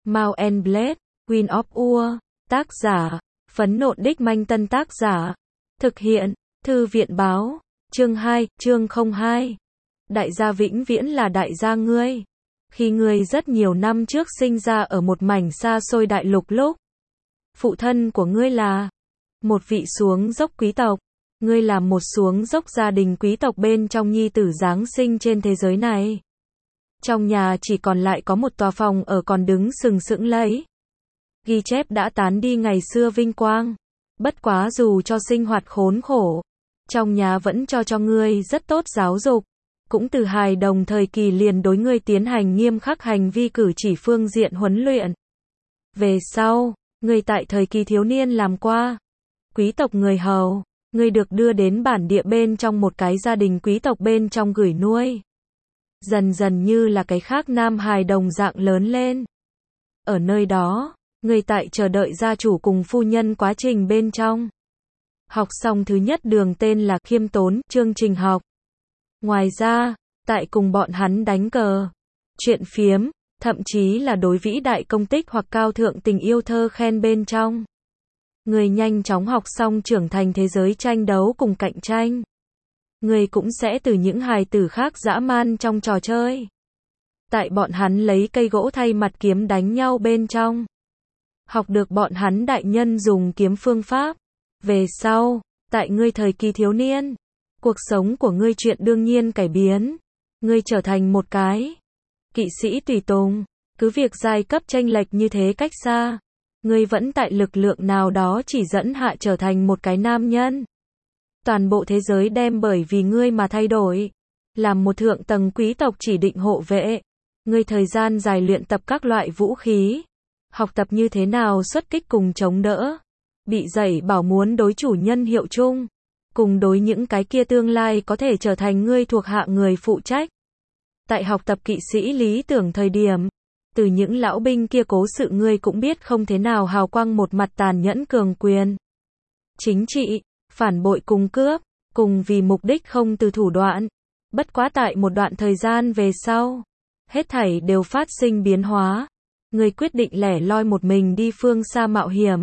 Mount and Blade, Queen of Ur, tác giả, Phấn Nộn Đích Manh Tân tác giả, thực hiện, Thư viện báo, chương 2, chương 02. Đại gia vĩnh viễn là đại gia ngươi. Khi ngươi rất nhiều năm trước sinh ra ở một mảnh xa xôi đại lục lúc, phụ thân của ngươi là một vị xuống dốc quý tộc, ngươi là một xuống dốc gia đình quý tộc bên trong nhi tử giáng sinh trên thế giới này. Trong nhà chỉ còn lại có một tòa phòng ở còn đứng sừng sững lấy. Ghi chép đã tán đi ngày xưa vinh quang. Bất quá dù cho sinh hoạt khốn khổ, trong nhà vẫn cho ngươi rất tốt giáo dục. Cũng từ hài đồng thời kỳ liền đối ngươi tiến hành nghiêm khắc hành vi cử chỉ phương diện huấn luyện. Về sau, ngươi tại thời kỳ thiếu niên làm qua quý tộc người hầu, ngươi được đưa đến bản địa bên trong một cái gia đình quý tộc bên trong gửi nuôi. Dần dần như là cái khác nam hài đồng dạng lớn lên. Ở nơi đó, ngươi tại chờ đợi gia chủ cùng phu nhân quá trình bên trong. Học xong thứ nhất đường tên là khiêm tốn, chương trình học. Ngoài ra, tại cùng bọn hắn đánh cờ, chuyện phiếm, thậm chí là đối vĩ đại công tích hoặc cao thượng tình yêu thơ khen bên trong. Người nhanh chóng học xong trưởng thành thế giới tranh đấu cùng cạnh tranh. Người cũng sẽ từ những hài tử khác dã man trong trò chơi. Tại bọn hắn lấy cây gỗ thay mặt kiếm đánh nhau bên trong. Học được bọn hắn đại nhân dùng kiếm phương pháp. Về sau, tại ngươi thời kỳ thiếu niên, cuộc sống của ngươi chuyện đương nhiên cải biến. Ngươi trở thành một cái kỵ sĩ tùy tùng. Cứ việc giai cấp chênh lệch như thế cách xa, ngươi vẫn tại lực lượng nào đó chỉ dẫn hạ trở thành một cái nam nhân. Toàn bộ thế giới đem bởi vì ngươi mà thay đổi. Làm một thượng tầng quý tộc chỉ định hộ vệ. Ngươi thời gian dài luyện tập các loại vũ khí. Học tập như thế nào xuất kích cùng chống đỡ. Bị dạy bảo muốn đối chủ nhân hiệu chung. Cùng đối những cái kia tương lai có thể trở thành ngươi thuộc hạ người phụ trách. Tại học tập kỵ sĩ lý tưởng thời điểm, từ những lão binh kia cố sự ngươi cũng biết không thế nào hào quang một mặt tàn nhẫn cường quyền. Chính trị, phản bội cùng cướp, cùng vì mục đích không từ thủ đoạn. Bất quá tại một đoạn thời gian về sau, hết thảy đều phát sinh biến hóa. Ngươi quyết định lẻ loi một mình đi phương xa mạo hiểm.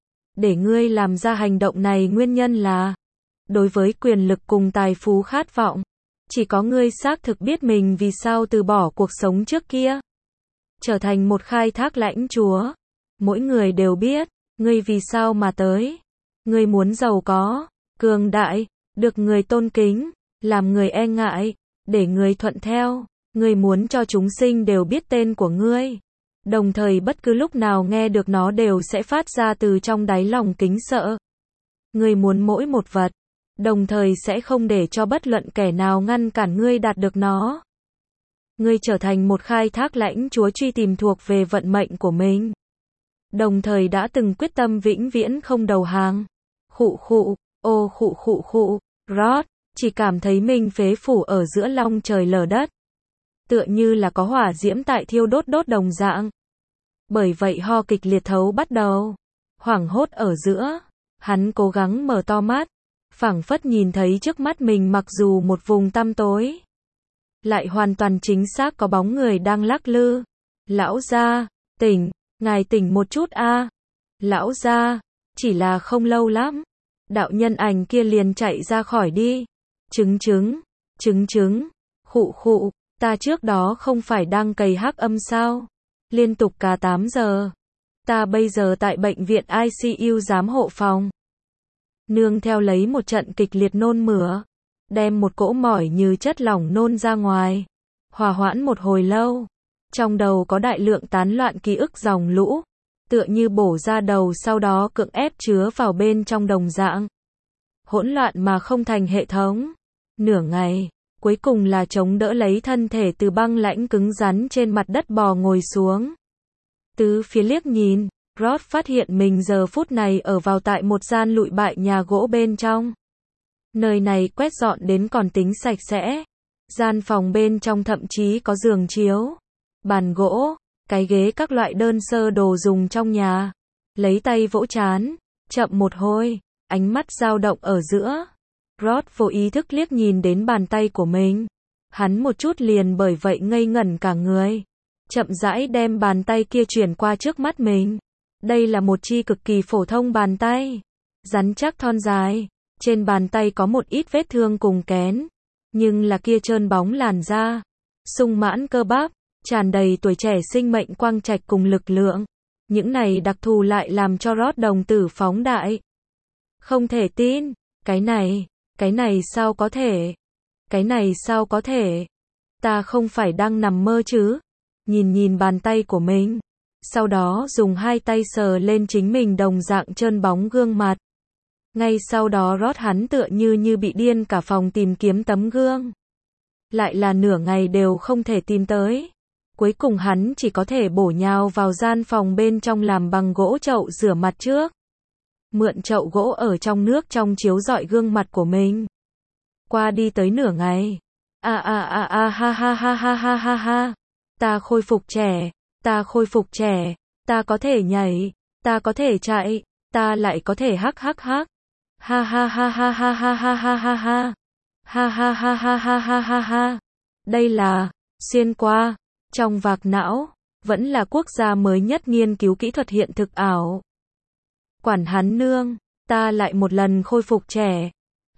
Để ngươi làm ra hành động này nguyên nhân là đối với quyền lực cùng tài phú khát vọng. Chỉ có ngươi xác thực biết mình vì sao từ bỏ cuộc sống trước kia. Trở thành một khai thác lãnh chúa. Mỗi người đều biết, ngươi vì sao mà tới. Ngươi muốn giàu có, cường đại, được người tôn kính, làm người e ngại, để người thuận theo. Ngươi muốn cho chúng sinh đều biết tên của ngươi. Đồng thời bất cứ lúc nào nghe được nó đều sẽ phát ra từ trong đáy lòng kính sợ. Ngươi muốn mỗi một vật, đồng thời sẽ không để cho bất luận kẻ nào ngăn cản ngươi đạt được nó. Ngươi trở thành một khai thác lãnh chúa truy tìm thuộc về vận mệnh của mình. Đồng thời đã từng quyết tâm vĩnh viễn không đầu hàng. Rod, chỉ cảm thấy mình phế phủ ở giữa long trời lở đất. Tựa như là có hỏa diễm tại thiêu đốt đồng dạng. Bởi vậy ho kịch liệt thấu bắt đầu. Hoảng hốt ở giữa, hắn cố gắng mở to mắt, phảng phất nhìn thấy trước mắt mình mặc dù một vùng tăm tối, lại hoàn toàn chính xác có bóng người đang lắc lư. Lão gia, tỉnh, ngài tỉnh một chút a. Lão gia, chỉ là không lâu lắm, đạo nhân ảnh kia liền chạy ra khỏi đi. Chứng, ta trước đó không phải đang cày hắc âm sao? Liên tục cả 8 giờ. Ta bây giờ tại bệnh viện ICU giám hộ phòng. Nương theo lấy một trận kịch liệt nôn mửa, đem một cỗ mỏi như chất lỏng nôn ra ngoài. Hòa hoãn một hồi lâu, trong đầu có đại lượng tán loạn ký ức dòng lũ, tựa như bổ ra đầu sau đó cưỡng ép chứa vào bên trong đồng dạng. Hỗn loạn mà không thành hệ thống. Nửa ngày, cuối cùng là chống đỡ lấy thân thể từ băng lãnh cứng rắn trên mặt đất bò ngồi xuống. Tứ phía liếc nhìn, Rod phát hiện mình giờ phút này ở vào tại một gian lụi bại nhà gỗ bên trong. Nơi này quét dọn đến còn tính sạch sẽ. Gian phòng bên trong thậm chí có giường chiếu, bàn gỗ, cái ghế các loại đơn sơ đồ dùng trong nhà. Lấy tay vỗ trán, chậm một hồi, ánh mắt dao động ở giữa. Rod vô ý thức liếc nhìn đến bàn tay của mình. Hắn một chút liền bởi vậy ngây ngẩn cả người. chậm rãi đem bàn tay kia chuyển qua trước mắt mình. Đây là một chi cực kỳ phổ thông bàn tay, rắn chắc thon dài, trên bàn tay có một ít vết thương cùng kén, nhưng là kia trơn bóng làn da, sung mãn cơ bắp, tràn đầy tuổi trẻ sinh mệnh quang trạch cùng lực lượng. Những này đặc thù lại làm cho Rod đồng tử phóng đại. Không thể tin, cái này sao có thể? Cái này sao có thể? Ta không phải đang nằm mơ chứ? Nhìn bàn tay của mình, sau đó dùng hai tay sờ lên chính mình đồng dạng trơn bóng gương mặt. Ngay sau đó Rod hắn tựa như bị điên cả phòng tìm kiếm tấm gương. Lại là nửa ngày đều không thể tìm tới. Cuối cùng hắn chỉ có thể bổ nhào vào gian phòng bên trong làm bằng gỗ chậu rửa mặt trước. Mượn chậu gỗ ở trong nước trong chiếu rọi gương mặt của mình. Qua đi tới nửa ngày. Ha ha. Ta khôi phục trẻ, ta khôi phục trẻ, ta có thể nhảy, ta có thể chạy, ta lại có thể hắc. Ha ha. Ha. Đây là xuyên qua trong vạc não, vẫn là quốc gia mới nhất nghiên cứu kỹ thuật hiện thực ảo. Quản hắn nương, ta lại một lần khôi phục trẻ.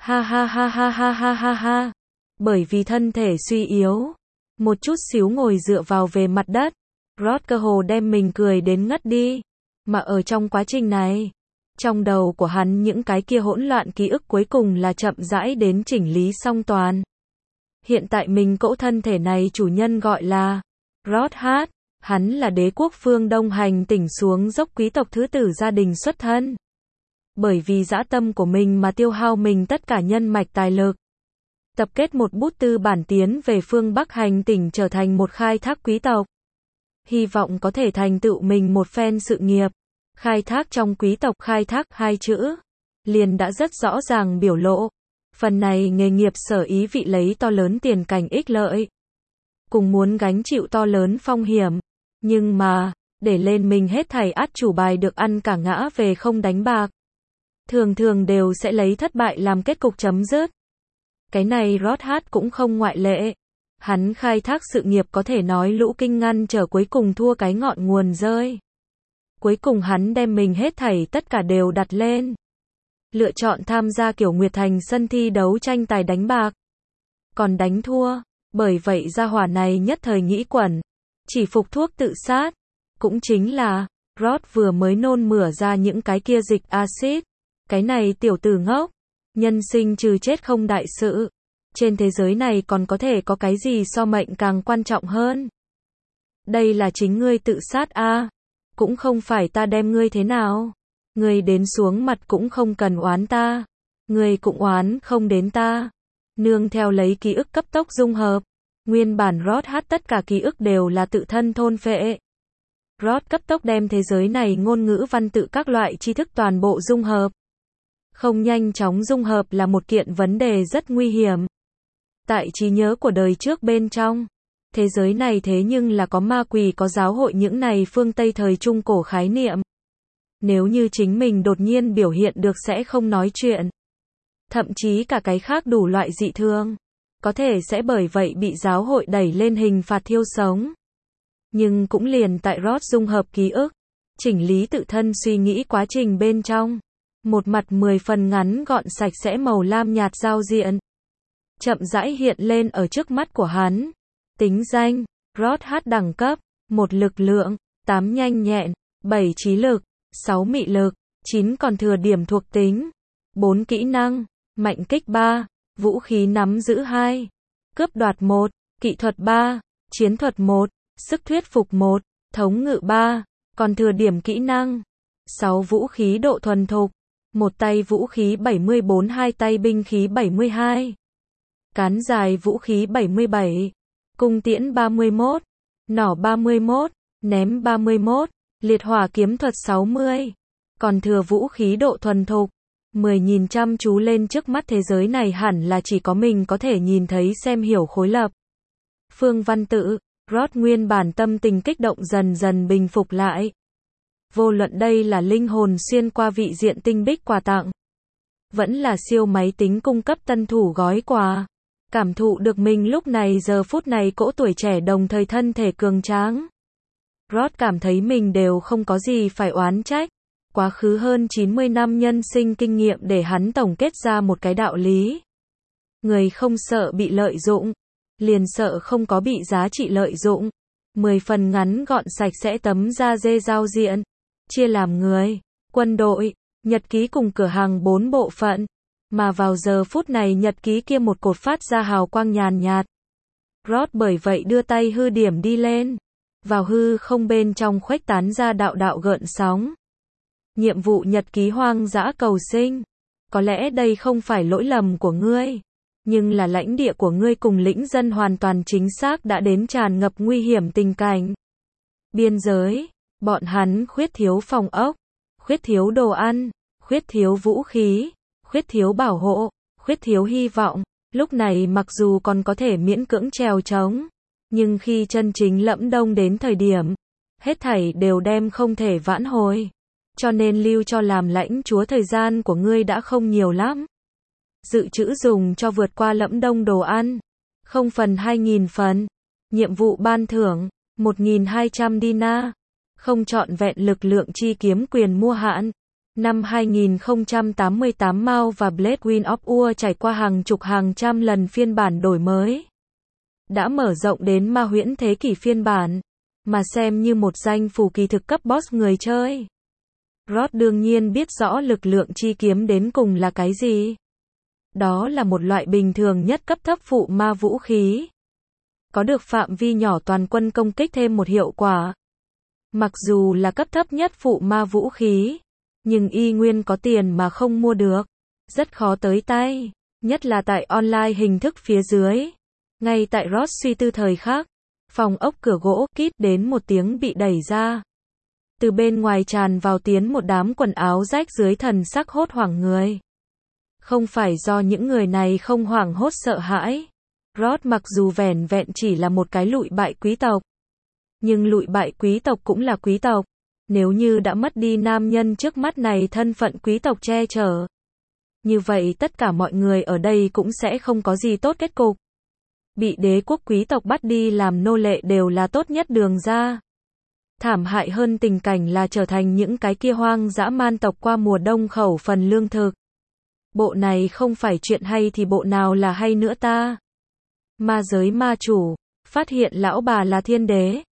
Ha. Bởi vì thân thể suy yếu, một chút xíu ngồi dựa vào về mặt đất, Rod cơ hồ đem mình cười đến ngất đi. Mà ở trong quá trình này, trong đầu của hắn những cái kia hỗn loạn ký ức cuối cùng là chậm rãi đến chỉnh lý song toàn. Hiện tại mình cỗ thân thể này chủ nhân gọi là Rod Hart, hắn là đế quốc phương Đông hành tỉnh xuống dốc quý tộc thứ tử gia đình xuất thân. Bởi vì dã tâm của mình mà tiêu hao mình tất cả nhân mạch tài lực. Tập kết một bút tư bản tiến về phương Bắc hành tỉnh trở thành một khai thác quý tộc. Hy vọng có thể thành tựu mình một phen sự nghiệp. Khai thác trong quý tộc khai thác hai chữ, liền đã rất rõ ràng biểu lộ. Phần này nghề nghiệp sở ý vị lấy to lớn tiền cảnh ích lợi. Cùng muốn gánh chịu to lớn phong hiểm. Nhưng mà, để lên mình hết thảy át chủ bài được ăn cả ngã về không đánh bạc. Thường đều sẽ lấy thất bại làm kết cục chấm dứt. Cái này Rod Hart cũng không ngoại lệ. Hắn khai thác sự nghiệp có thể nói lũ kinh ngăn trở cuối cùng thua cái ngọn nguồn rơi. Cuối cùng hắn đem mình hết thảy tất cả đều đặt lên. Lựa chọn tham gia kiểu Nguyệt Thành sân thi đấu tranh tài đánh bạc. Còn đánh thua, bởi vậy gia hỏa này nhất thời nghĩ quẩn. Chỉ phục thuốc tự sát. Cũng chính là, Rod vừa mới nôn mửa ra những cái kia dịch axit. Cái này tiểu tử ngốc. Nhân sinh trừ chết không đại sự. Trên thế giới này còn có thể có cái gì so mệnh càng quan trọng hơn. Đây là chính ngươi tự sát a. Cũng không phải ta đem ngươi thế nào. Ngươi đến xuống mặt cũng không cần oán ta. Ngươi cũng oán không đến ta. Nương theo lấy ký ức cấp tốc dung hợp. Nguyên bản Rod Hart tất cả ký ức đều là tự thân thôn phệ. Rod cấp tốc đem thế giới này ngôn ngữ văn tự các loại tri thức toàn bộ dung hợp. Không nhanh chóng dung hợp là một kiện vấn đề rất nguy hiểm. Tại trí nhớ của đời trước bên trong, thế giới này thế nhưng là có ma quỷ có giáo hội những này phương Tây thời Trung cổ khái niệm. Nếu như chính mình đột nhiên biểu hiện được sẽ không nói chuyện. Thậm chí cả cái khác đủ loại dị thường. Có thể sẽ bởi vậy bị giáo hội đẩy lên hình phạt thiêu sống. Nhưng cũng liền tại Rod dung hợp ký ức, chỉnh lý tự thân suy nghĩ quá trình bên trong. Một mặt 10 phần ngắn gọn sạch sẽ màu lam nhạt giao diện. Chậm rãi hiện lên ở trước mắt của hắn. Tính danh, Rod Hart đẳng cấp, 1 lực lượng, 8 nhanh nhẹn, 7 trí lực, 6 mị lực, 9 còn thừa điểm thuộc tính, 4 kỹ năng, mạnh kích 3, vũ khí nắm giữ 2, cướp đoạt 1, kỹ thuật 3, chiến thuật 1, sức thuyết phục 1, thống ngự 3, còn thừa điểm kỹ năng, 6 vũ khí độ thuần thục, một tay vũ khí 74 hai tay binh khí 72, cán dài vũ khí 77, cung tiễn 31, nỏ 31, ném 31, liệt hỏa kiếm thuật 60, còn thừa vũ khí độ thuần thục. 10 nhìn chăm chú lên trước mắt thế giới này hẳn là chỉ có mình có thể nhìn thấy xem hiểu khối lập. Phương văn tự, Rod nguyên bản tâm tình kích động dần dần bình phục lại. Vô luận đây là linh hồn xuyên qua vị diện tinh bích quà tặng, vẫn là siêu máy tính cung cấp tân thủ gói quà. Cảm thụ được mình lúc này giờ phút này cỗ tuổi trẻ đồng thời thân thể cường tráng. Rod cảm thấy mình đều không có gì phải oán trách. Quá khứ hơn 90 năm nhân sinh kinh nghiệm để hắn tổng kết ra một cái đạo lý. Người không sợ bị lợi dụng, liền sợ không có bị giá trị lợi dụng. 10 phần ngắn gọn sạch sẽ tấm da dê giao diện. Chia làm người, quân đội, nhật ký cùng cửa hàng 4 bộ phận. Mà vào giờ phút này nhật ký kia một cột phát ra hào quang nhàn nhạt. Rod bởi vậy đưa tay hư điểm đi lên. Vào hư không bên trong khuếch tán ra đạo đạo gợn sóng. Nhiệm vụ nhật ký hoang dã cầu sinh. Có lẽ đây không phải lỗi lầm của ngươi. Nhưng là lãnh địa của ngươi cùng lĩnh dân hoàn toàn chính xác đã đến tràn ngập nguy hiểm tình cảnh. Biên giới, bọn hắn khuyết thiếu phòng ốc, khuyết thiếu đồ ăn, khuyết thiếu vũ khí, khuyết thiếu bảo hộ, khuyết thiếu hy vọng. Lúc này mặc dù còn có thể miễn cưỡng trèo trống, nhưng khi chân chính Lẫm Đông đến thời điểm, hết thảy đều đem không thể vãn hồi. Cho nên lưu cho làm lãnh chúa thời gian của ngươi đã không nhiều lắm. Dự trữ dùng cho vượt qua Lẫm Đông đồ ăn. 0 phần 2.000 phần. Nhiệm vụ ban thưởng. 1.200 dinar. Không trọn vẹn lực lượng chi kiếm quyền mua hạn. Năm 2088 Mao và Blade Wind of Ur trải qua hàng chục hàng trăm lần phiên bản đổi mới. Đã mở rộng đến ma huyễn thế kỷ phiên bản. Mà xem như một danh phủ kỳ thực cấp boss người chơi. Rod đương nhiên biết rõ lực lượng chi kiếm đến cùng là cái gì. Đó là một loại bình thường nhất cấp thấp phụ ma vũ khí. Có được phạm vi nhỏ toàn quân công kích thêm một hiệu quả. Mặc dù là cấp thấp nhất phụ ma vũ khí, nhưng y nguyên có tiền mà không mua được. Rất khó tới tay, nhất là tại online hình thức phía dưới. Ngay tại Rod suy tư thời khắc, phòng ốc cửa gỗ kít đến một tiếng bị đẩy ra. Từ bên ngoài tràn vào tiến một đám quần áo rách dưới thần sắc hốt hoảng người. Không phải do những người này không hoảng hốt sợ hãi. Rod mặc dù vẻn vẹn chỉ là một cái lụi bại quý tộc. Nhưng lụi bại quý tộc cũng là quý tộc. Nếu như đã mất đi nam nhân trước mắt này thân phận quý tộc che chở. Như vậy tất cả mọi người ở đây cũng sẽ không có gì tốt kết cục. Bị đế quốc quý tộc bắt đi làm nô lệ đều là tốt nhất đường ra. Thảm hại hơn tình cảnh là trở thành những cái kia hoang dã man tộc qua mùa đông khẩu phần lương thực. Bộ này không phải chuyện hay thì bộ nào là hay nữa ta? Ma giới ma chủ, phát hiện lão bà là thiên đế.